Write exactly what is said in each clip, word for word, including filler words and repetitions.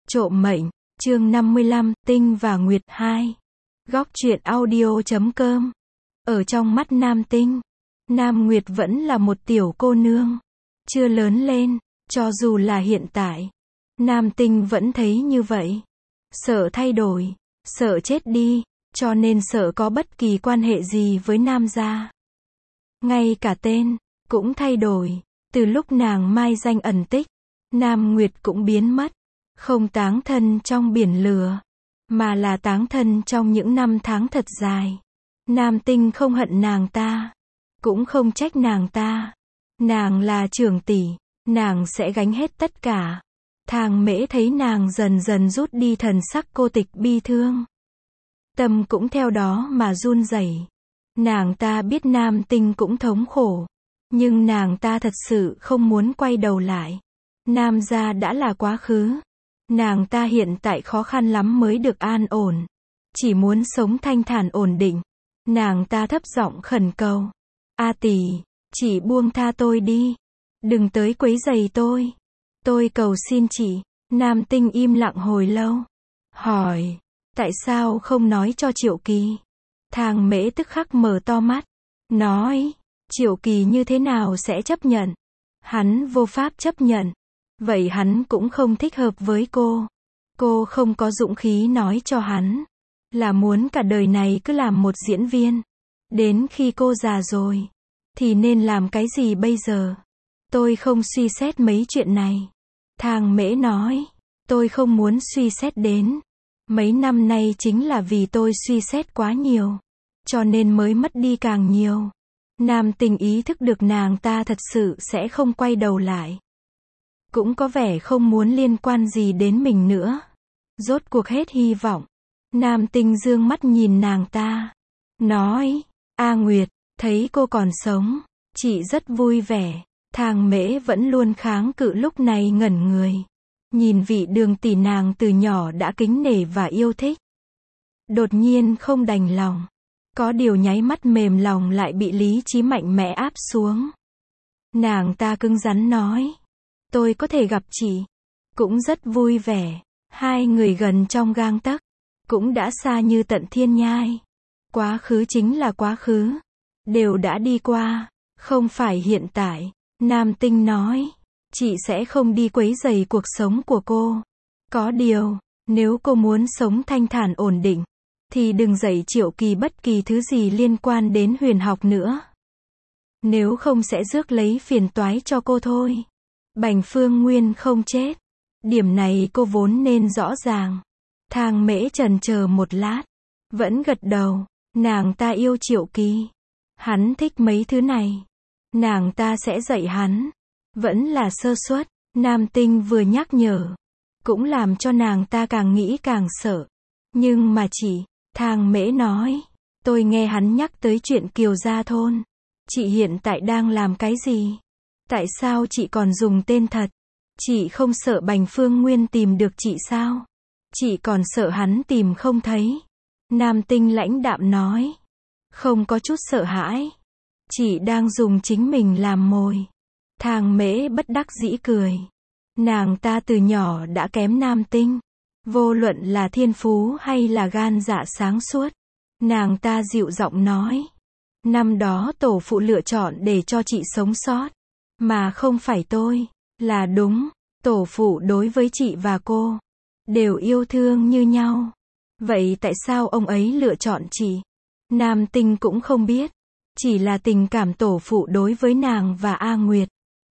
Trộm mệnh, chương năm mươi lăm, Tinh và Nguyệt hai. Góc truyện audio chấm com. Ở trong mắt Nam Tinh, Nam Nguyệt vẫn là một tiểu cô nương, chưa lớn lên, cho dù là hiện tại. Nam Tinh vẫn thấy như vậy. Sợ thay đổi, sợ chết đi, cho nên sợ có bất kỳ quan hệ gì với Nam gia. Ngay cả tên, cũng thay đổi. Từ lúc nàng mai danh ẩn tích, Nam Nguyệt cũng biến mất. Không táng thân trong biển lửa, mà là táng thân trong những năm tháng thật dài. Nam Tinh không hận nàng ta, cũng không trách nàng ta. Nàng là trưởng tỷ, nàng sẽ gánh hết tất cả. Thang Mễ thấy nàng dần dần rút đi thần sắc cô tịch bi thương, tâm cũng theo đó mà run rẩy. Nàng ta biết Nam Tinh cũng thống khổ, nhưng nàng ta thật sự không muốn quay đầu lại. Nam gia đã là quá khứ. Nàng ta hiện tại khó khăn lắm mới được an ổn, chỉ muốn sống thanh thản ổn định. Nàng ta thấp giọng khẩn cầu, A tỷ, chị buông tha tôi đi, đừng tới quấy rầy tôi, tôi cầu xin chị. Nam Tinh im lặng hồi lâu, hỏi, tại sao không nói cho Triệu Kỳ? Thang Mễ tức khắc mở to mắt, nói, Triệu Kỳ như thế nào sẽ chấp nhận? Hắn vô pháp chấp nhận. Vậy hắn cũng không thích hợp với cô. Cô không có dũng khí nói cho hắn, là muốn cả đời này cứ làm một diễn viên. Đến khi cô già rồi, thì nên làm cái gì bây giờ? Tôi không suy xét mấy chuyện này. Thang Mễ nói, tôi không muốn suy xét đến. Mấy năm nay chính là vì tôi suy xét quá nhiều, cho nên mới mất đi càng nhiều. Nam Tinh ý thức được nàng ta thật sự sẽ không quay đầu lại. Cũng có vẻ không muốn liên quan gì đến mình nữa. Rốt cuộc hết hy vọng. Nam Tinh dương mắt nhìn nàng ta, nói, A Nguyệt, thấy cô còn sống, chị rất vui vẻ. Thang Mễ vẫn luôn kháng cự lúc này ngẩn người. Nhìn vị Đường tỷ nàng từ nhỏ đã kính nể và yêu thích. Đột nhiên không đành lòng. Có điều nháy mắt mềm lòng lại bị lý trí mạnh mẽ áp xuống. Nàng ta cứng rắn nói, tôi có thể gặp chị, cũng rất vui vẻ. Hai người gần trong gang tấc, cũng đã xa như tận thiên nhai. Quá khứ chính là quá khứ, đều đã đi qua, không phải hiện tại. Nam Tinh nói, chị sẽ không đi quấy rầy cuộc sống của cô. Có điều, nếu cô muốn sống thanh thản ổn định, thì đừng dạy Triệu Kỳ bất kỳ thứ gì liên quan đến huyền học nữa. Nếu không sẽ rước lấy phiền toái cho cô thôi. Bành Phương Nguyên không chết. Điểm này cô vốn nên rõ ràng. Thang Mễ chần chờ một lát, vẫn gật đầu. Nàng ta yêu Triệu Kỳ. Hắn thích mấy thứ này. Nàng ta sẽ dạy hắn. Vẫn là sơ suất. Nam Tinh vừa nhắc nhở, cũng làm cho nàng ta càng nghĩ càng sợ. Nhưng mà chị, Thang Mễ nói, tôi nghe hắn nhắc tới chuyện Kiều Gia Thôn. Chị hiện tại đang làm cái gì? Tại sao chị còn dùng tên thật? Chị không sợ Bành Phương Nguyên tìm được chị sao? Chị còn sợ hắn tìm không thấy. Nam Tinh lãnh đạm nói, không có chút sợ hãi. Chị đang dùng chính mình làm mồi. Thang Mễ bất đắc dĩ cười. Nàng ta từ nhỏ đã kém Nam Tinh. Vô luận là thiên phú hay là gan dạ sáng suốt. Nàng ta dịu giọng nói, năm đó tổ phụ lựa chọn để cho chị sống sót, mà không phải tôi, là đúng. Tổ phụ đối với chị và cô, đều yêu thương như nhau. Vậy tại sao ông ấy lựa chọn chị? Nam Tinh cũng không biết. Chỉ là tình cảm tổ phụ đối với nàng và A Nguyệt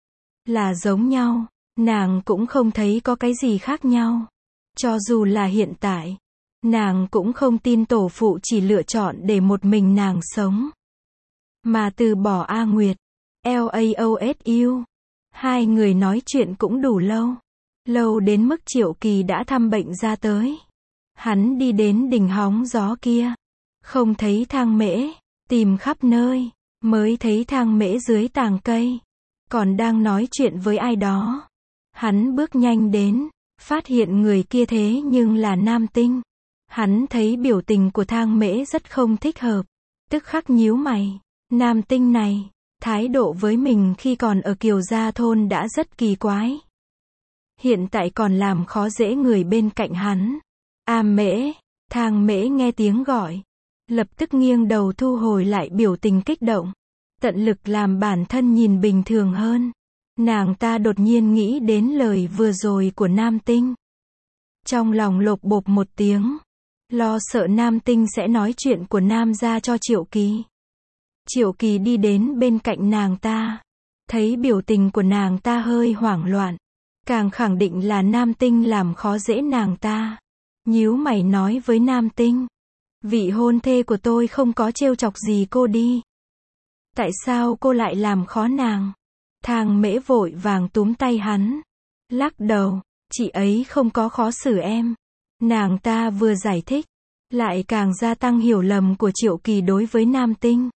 là giống nhau. Nàng cũng không thấy có cái gì khác nhau. Cho dù là hiện tại, nàng cũng không tin tổ phụ chỉ lựa chọn để một mình nàng sống, mà từ bỏ A Nguyệt. LAOSU. Hai người nói chuyện cũng đủ lâu. Lâu đến mức Triệu Kỳ đã thăm bệnh ra tới. Hắn đi đến đỉnh hóng gió kia, không thấy Thang Mễ, tìm khắp nơi, mới thấy Thang Mễ dưới tàng cây, còn đang nói chuyện với ai đó. Hắn bước nhanh đến, phát hiện người kia thế nhưng là Nam Tinh. Hắn thấy biểu tình của Thang Mễ rất không thích hợp, tức khắc nhíu mày. Nam Tinh này, thái độ với mình khi còn ở Kiều Gia Thôn đã rất kỳ quái. hiện tại còn làm khó dễ người bên cạnh hắn. A Mễ, Thang Mễ nghe tiếng gọi, lập tức nghiêng đầu thu hồi lại biểu tình kích động, tận lực làm bản thân nhìn bình thường hơn. Nàng ta đột nhiên nghĩ đến lời vừa rồi của Nam Tinh. Trong lòng lộp bộp một tiếng, lo sợ Nam Tinh sẽ nói chuyện của Nam gia cho Triệu Kỳ. Triệu Kỳ đi đến bên cạnh nàng ta, thấy biểu tình của nàng ta hơi hoảng loạn, càng khẳng định là Nam Tinh làm khó dễ nàng ta. Nhíu mày nói với Nam Tinh, vị hôn thê của tôi không có trêu chọc gì cô đi. Tại sao cô lại làm khó nàng? Thang Mễ vội vàng túm tay hắn, lắc đầu, chị ấy không có khó xử em. Nàng ta vừa giải thích, lại càng gia tăng hiểu lầm của Triệu Kỳ đối với Nam Tinh.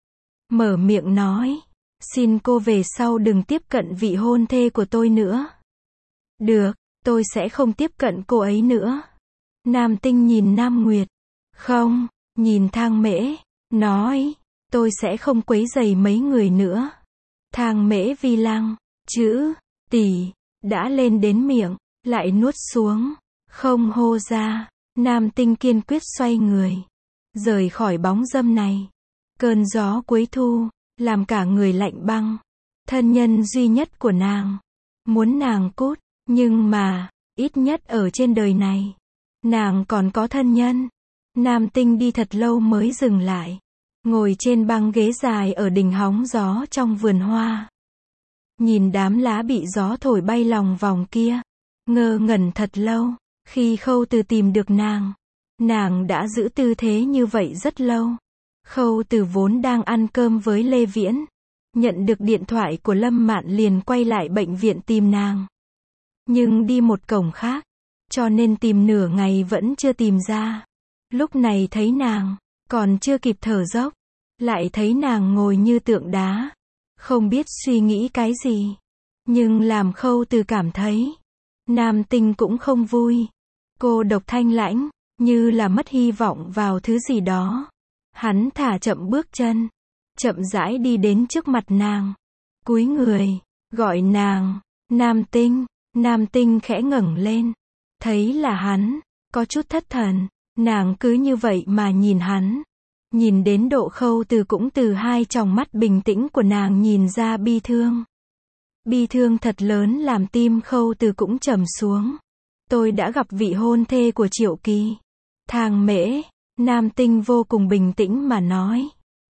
Mở miệng nói, xin cô về sau đừng tiếp cận vị hôn thê của tôi nữa. Được, tôi sẽ không tiếp cận cô ấy nữa. Nam Tinh nhìn Nam Nguyệt, không, nhìn Thang Mễ, nói, tôi sẽ không quấy rầy mấy người nữa. Thang Mễ vi lăng, chữ tỷ đã lên đến miệng, lại nuốt xuống, không hô ra. Nam Tinh kiên quyết xoay người, rời khỏi bóng râm này. Cơn gió cuối thu, làm cả người lạnh băng. Thân nhân duy nhất của nàng, muốn nàng cút, nhưng mà, ít nhất ở trên đời này, nàng còn có thân nhân. Nam Tinh đi thật lâu mới dừng lại, ngồi trên băng ghế dài ở đỉnh hóng gió trong vườn hoa. Nhìn đám lá bị gió thổi bay lòng vòng kia, ngơ ngẩn thật lâu. Khi Khâu Từ tìm được nàng, nàng đã giữ tư thế như vậy rất lâu. Khâu Từ vốn đang ăn cơm với Lê Viễn, nhận được điện thoại của Lâm Mạn liền quay lại bệnh viện tìm nàng. Nhưng đi một cổng khác, cho nên tìm nửa ngày vẫn chưa tìm ra. Lúc này thấy nàng, còn chưa kịp thở dốc, lại thấy nàng ngồi như tượng đá, không biết suy nghĩ cái gì. Nhưng làm Khâu Từ cảm thấy, Nam Tinh cũng không vui. Cô độc thanh lãnh, như là mất hy vọng vào thứ gì đó. Hắn thả chậm bước chân, chậm rãi đi đến trước mặt nàng, cúi người, gọi nàng, Nam Tinh. Nam Tinh khẽ ngẩng lên, thấy là hắn, có chút thất thần. Nàng cứ như vậy mà nhìn hắn, nhìn đến độ Khâu Từ cũng từ hai tròng mắt bình tĩnh của nàng nhìn ra bi thương. Bi thương thật lớn làm tim Khâu Từ cũng trầm xuống. Tôi đã gặp vị hôn thê của Triệu Kỳ. Thang Mễ, Nam Tinh vô cùng bình tĩnh mà nói.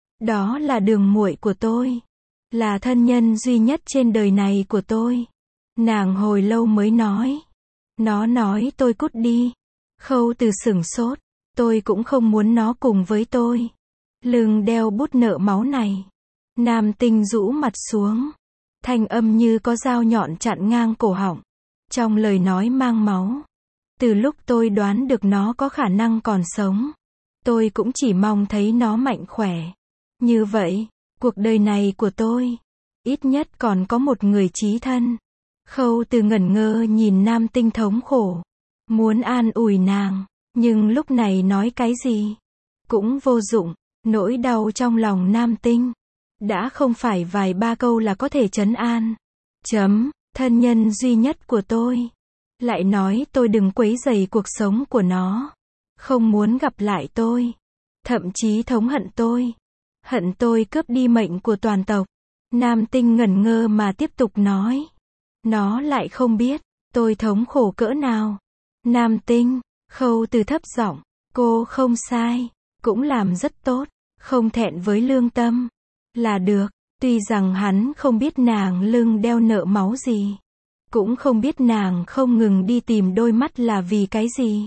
Đó là đường muội của tôi, là thân nhân duy nhất trên đời này của tôi. Nàng hồi lâu mới nói. Nó nói tôi cút đi. Khâu Từ sửng sốt, tôi cũng không muốn nó cùng với tôi. Lưng đeo bút nợ máu này. Nam Tinh rũ mặt xuống, thanh âm như có dao nhọn chặn ngang cổ họng, trong lời nói mang máu. Từ lúc tôi đoán được nó có khả năng còn sống, tôi cũng chỉ mong thấy nó mạnh khỏe. Như vậy, cuộc đời này của tôi, ít nhất còn có một người chí thân. Khâu Từ ngẩn ngơ nhìn Nam Tinh thống khổ, muốn an ủi nàng, nhưng lúc này nói cái gì cũng vô dụng. Nỗi đau trong lòng Nam Tinh đã không phải vài ba câu là có thể trấn an. Chấm, thân nhân duy nhất của tôi, lại nói tôi đừng quấy rầy cuộc sống của nó, không muốn gặp lại tôi, thậm chí thống hận tôi, hận tôi cướp đi mệnh của toàn tộc. Nam Tinh ngẩn ngơ mà tiếp tục nói, nó lại không biết tôi thống khổ cỡ nào. Nam Tinh, Khâu Từ thấp giọng, cô không sai, cũng làm rất tốt, không thẹn với lương tâm, là được. Tuy rằng hắn không biết nàng lưng đeo nợ máu gì, cũng không biết nàng không ngừng đi tìm đôi mắt là vì cái gì.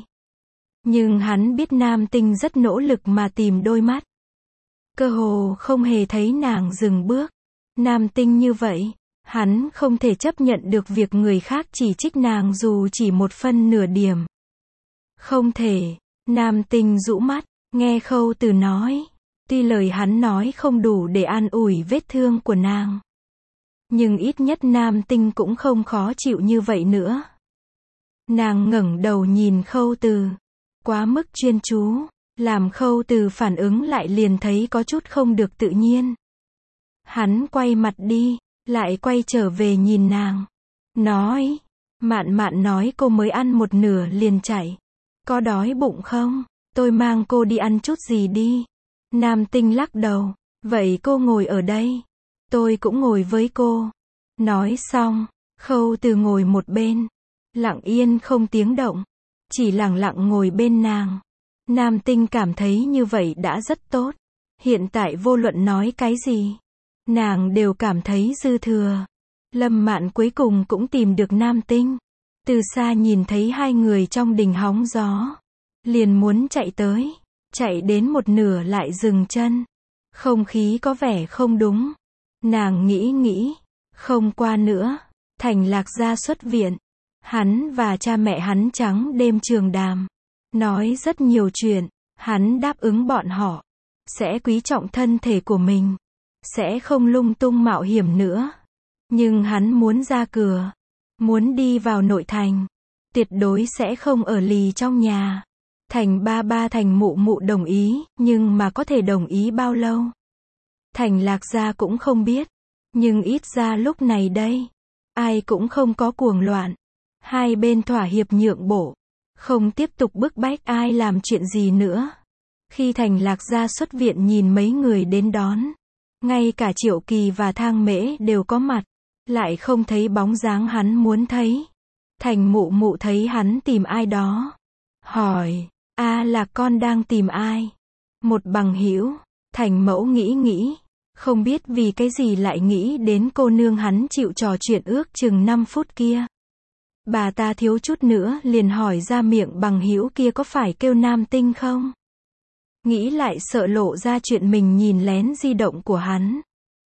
Nhưng hắn biết Nam Tinh rất nỗ lực mà tìm đôi mắt. Cơ hồ không hề thấy nàng dừng bước. Nam Tinh như vậy, hắn không thể chấp nhận được việc người khác chỉ trích nàng dù chỉ một phân nửa điểm. Không thể. Nam Tinh rũ mắt, nghe Khâu Từ nói. Tuy lời hắn nói không đủ để an ủi vết thương của nàng, nhưng ít nhất Nam Tinh cũng không khó chịu như vậy nữa. Nàng ngẩng đầu nhìn Khâu Từ, quá mức chuyên chú, làm Khâu Từ phản ứng lại liền thấy có chút không được tự nhiên. Hắn quay mặt đi, lại quay trở về nhìn nàng, nói, Mạn Mạn nói cô mới ăn một nửa liền chạy. Có đói bụng không? Tôi mang cô đi ăn chút gì đi. Nam Tinh lắc đầu. Vậy cô ngồi ở đây. Tôi cũng ngồi với cô. Nói xong, Khâu Từ ngồi một bên. Lặng yên không tiếng động. Chỉ lặng lặng ngồi bên nàng. Nam Tinh cảm thấy như vậy đã rất tốt. Hiện tại vô luận nói cái gì, nàng đều cảm thấy dư thừa. Lâm Mạn cuối cùng cũng tìm được Nam Tinh. Từ xa nhìn thấy hai người trong đình hóng gió. Liền muốn chạy tới. Chạy đến một nửa lại dừng chân. Không khí có vẻ không đúng. Nàng nghĩ nghĩ. Không qua nữa. Thành Lạc Gia xuất viện. Hắn và cha mẹ hắn trắng đêm trường đàm. Nói rất nhiều chuyện. Hắn đáp ứng bọn họ. Sẽ quý trọng thân thể của mình. Sẽ không lung tung mạo hiểm nữa. Nhưng hắn muốn ra cửa. Muốn đi vào nội thành. Tuyệt đối sẽ không ở lì trong nhà. Thành ba ba Thành mụ mụ đồng ý, nhưng mà có thể đồng ý bao lâu? Thành Lạc Gia cũng không biết. Nhưng ít ra lúc này đây, ai cũng không có cuồng loạn. Hai bên thỏa hiệp nhượng bộ. Không tiếp tục bức bách ai làm chuyện gì nữa. Khi Thành Lạc Gia xuất viện nhìn mấy người đến đón. Ngay cả Triệu Kỳ và Thang Mễ đều có mặt. Lại không thấy bóng dáng hắn muốn thấy. Thành mụ mụ thấy hắn tìm ai đó. Hỏi, a là con đang tìm ai? Một bằng hữu. Thành mẫu nghĩ nghĩ. Không biết vì cái gì lại nghĩ đến cô nương hắn chịu trò chuyện ước chừng năm phút kia. Bà ta thiếu chút nữa liền hỏi ra miệng bằng hữu kia có phải kêu Nam Tinh không? Nghĩ lại sợ lộ ra chuyện mình nhìn lén di động của hắn.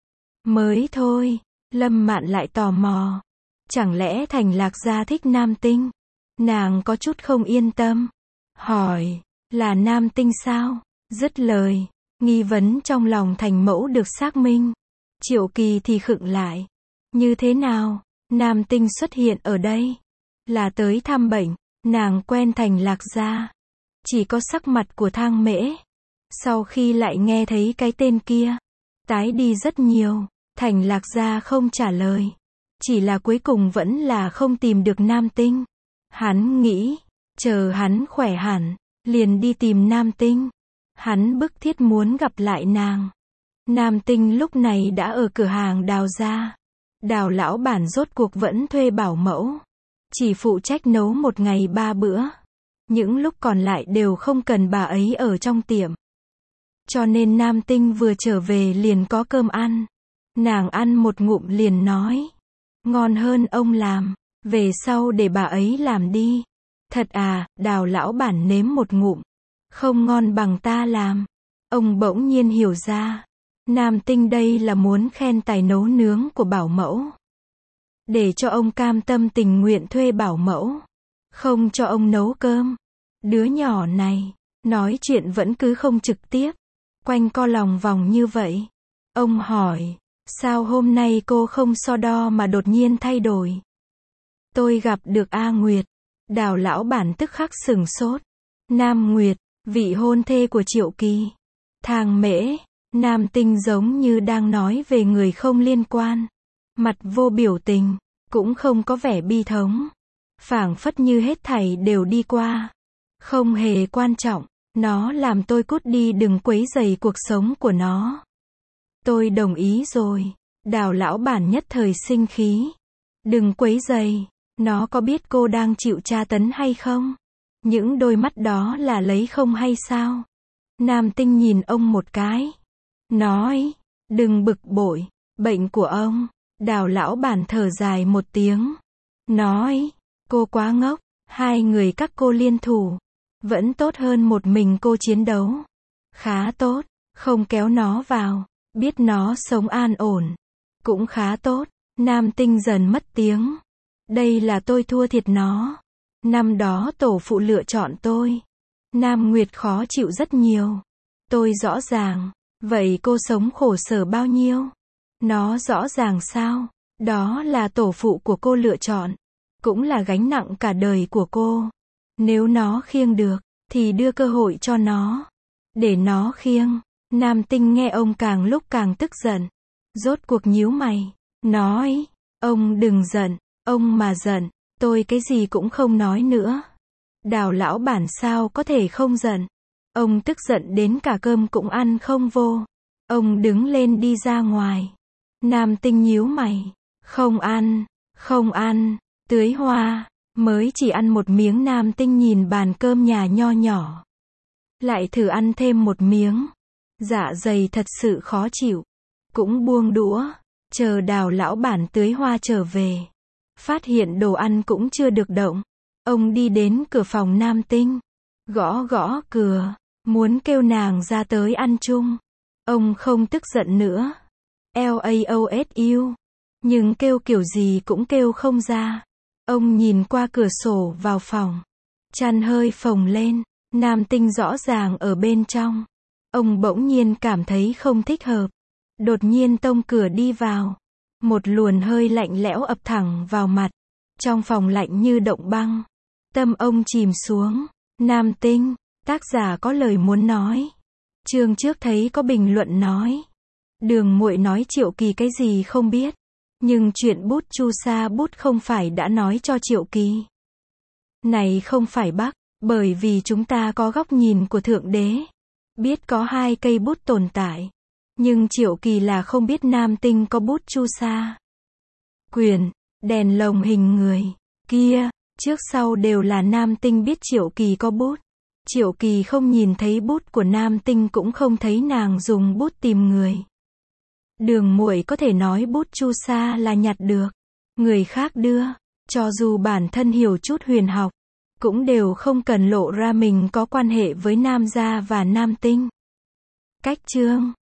Mới thôi, Lâm Mạn lại tò mò. Chẳng lẽ Thành Lạc Gia thích Nam Tinh? Nàng có chút không yên tâm. Hỏi, là Nam Tinh sao? Dứt lời, nghi vấn trong lòng Thành mẫu được xác minh. Triệu Kỳ thì khựng lại. Như thế nào? Nam Tinh xuất hiện ở đây. Là tới thăm bệnh. Nàng quen Thành Lạc Gia. Chỉ có sắc mặt của Thang Mễ. Sau khi lại nghe thấy cái tên kia, tái đi rất nhiều. Thành Lạc Gia không trả lời. Chỉ là cuối cùng vẫn là không tìm được Nam Tinh. Hắn nghĩ, chờ hắn khỏe hẳn, liền đi tìm Nam Tinh. Hắn bức thiết muốn gặp lại nàng. Nam Tinh lúc này đã ở cửa hàng Đào gia. Đào lão bản rốt cuộc vẫn thuê bảo mẫu. Chỉ phụ trách nấu một ngày ba bữa. Những lúc còn lại đều không cần bà ấy ở trong tiệm. Cho nên Nam Tinh vừa trở về liền có cơm ăn. Nàng ăn một ngụm liền nói. Ngon hơn ông làm. Về sau để bà ấy làm đi. Thật à, Đào lão bản nếm một ngụm. Không ngon bằng ta làm. Ông bỗng nhiên hiểu ra. Nam Tinh đây là muốn khen tài nấu nướng của bảo mẫu. Để cho ông cam tâm tình nguyện thuê bảo mẫu. Không cho ông nấu cơm. Đứa nhỏ này, nói chuyện vẫn cứ không trực tiếp. Quanh co lòng vòng như vậy. Ông hỏi, sao hôm nay cô không so đo mà đột nhiên thay đổi? Tôi gặp được A Nguyệt. Đào lão bản tức khắc sửng sốt. Nam Nguyệt, vị hôn thê của Triệu Kỳ. Thang Mễ, Nam Tinh giống như đang nói về người không liên quan. Mặt vô biểu tình, cũng không có vẻ bi thống. Phảng phất như hết thảy đều đi qua. Không hề quan trọng, nó làm tôi cút đi đừng quấy rầy cuộc sống của nó. Tôi đồng ý rồi. Đào lão bản nhất thời sinh khí. Đừng quấy rầy, nó có biết cô đang chịu tra tấn hay không? Những đôi mắt đó là lấy không hay sao? Nam Tinh nhìn ông một cái. Nói, đừng bực bội, bệnh của ông. Đào lão bản thở dài một tiếng. Nói, cô quá ngốc, hai người các cô liên thủ. Vẫn tốt hơn một mình cô chiến đấu. Khá tốt, không kéo nó vào, biết nó sống an ổn. Cũng khá tốt, Nam Tinh dần mất tiếng. Đây là tôi thua thiệt nó. Năm đó tổ phụ lựa chọn tôi. Nam Nguyệt khó chịu rất nhiều. Tôi rõ ràng. Vậy cô sống khổ sở bao nhiêu? Nó rõ ràng sao? Đó là tổ phụ của cô lựa chọn. Cũng là gánh nặng cả đời của cô. Nếu nó khiêng được, thì đưa cơ hội cho nó. Để nó khiêng. Nam Tinh nghe ông càng lúc càng tức giận. Rốt cuộc nhíu mày. Nói, ông đừng giận. Ông mà giận, Tôi cái gì cũng không nói nữa. Đào lão bản sao có thể không giận. Ông tức giận đến cả cơm cũng ăn không vô. Ông đứng lên đi ra ngoài. Nam Tinh nhíu mày. Không ăn, không ăn, tưới hoa. Mới chỉ ăn một miếng. Nam Tinh nhìn bàn cơm nhà nho nhỏ. Lại thử ăn thêm một miếng. Dạ dày thật sự khó chịu. Cũng buông đũa. Chờ Đào lão bản tưới hoa trở về. Phát hiện đồ ăn cũng chưa được động. Ông đi đến cửa phòng Nam Tinh. Gõ gõ cửa. Muốn kêu nàng ra tới ăn chung. Ông không tức giận nữa. LAOSU. Nhưng kêu kiểu gì cũng kêu không ra. Ông nhìn qua cửa sổ vào phòng. Chăn hơi phồng lên. Nam Tinh rõ ràng ở bên trong. Ông bỗng nhiên cảm thấy không thích hợp. Đột nhiên tông cửa đi vào. Một luồng hơi lạnh lẽo ập thẳng vào mặt. Trong phòng lạnh như động băng. Tâm ông chìm xuống. Nam Tinh, tác giả có lời muốn nói. Chương trước thấy có bình luận nói. Đường Muội nói Triệu Kỳ cái gì không biết. Nhưng chuyện bút chu sa bút không phải đã nói cho Triệu Kỳ. Này không phải bác, bởi vì chúng ta có góc nhìn của Thượng Đế. Biết có hai cây bút tồn tại. Nhưng Triệu Kỳ là không biết Nam Tinh có bút chu sa. Quyền, đèn lồng hình người, kia, trước sau đều là Nam Tinh biết Triệu Kỳ có bút. Triệu Kỳ không nhìn thấy bút của Nam Tinh cũng không thấy nàng dùng bút tìm người. Đường Muội có thể nói bút chu sa là nhặt được. Người khác đưa, cho dù bản thân hiểu chút huyền học, cũng đều không cần lộ ra mình có quan hệ với Nam gia và Nam Tinh. Cách chương